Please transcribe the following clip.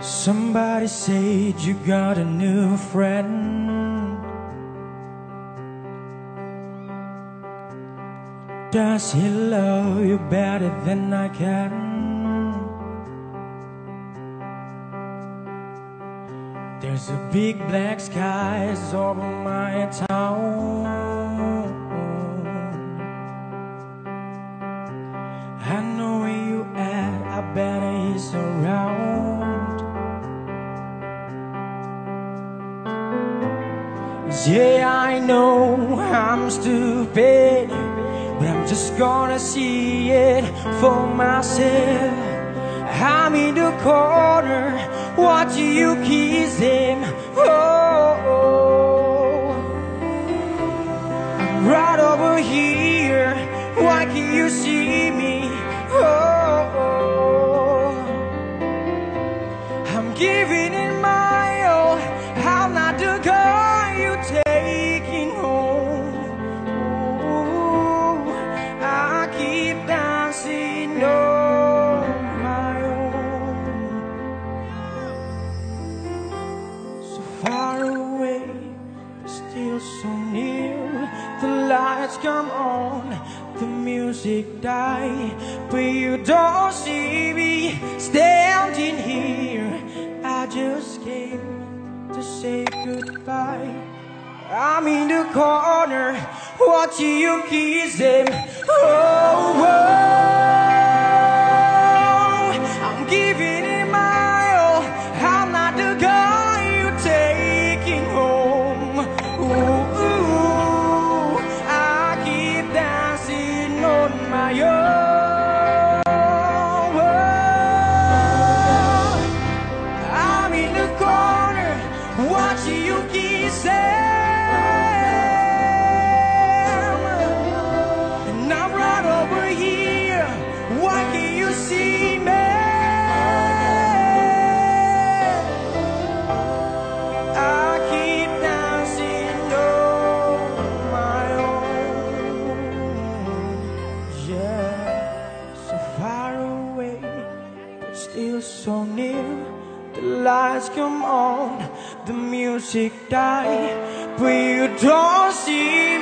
Somebody said you got a new friend. Does he love you better than I can? There's a big black skies over my town. I know where you at, I bet he's around. Yeah, I know I'm stupid, but I'm just gonna see it for myself. I'm in the corner, watching you kiss him. Oh, I'm right over here, why can't you see me? Oh, I'm giving it my all, I'm not the guy you taking home. Ooh, I keep dancing on my own. So far away, but still so near. The lights come on, the music die, but you don't see me standing here. I just came to say goodbye. I'm in the corner, watching you kiss him. Oh, oh, I'm giving it my all, I'm not the guy you're taking home. Ooh, ooh, I keep dancing on my own. I'm in the corner, watching you kiss him. And I'm right over here, why can't you see me? I keep dancing on my own. Yeah, so far away, but still so near. The lights come on, the music die, but you don't see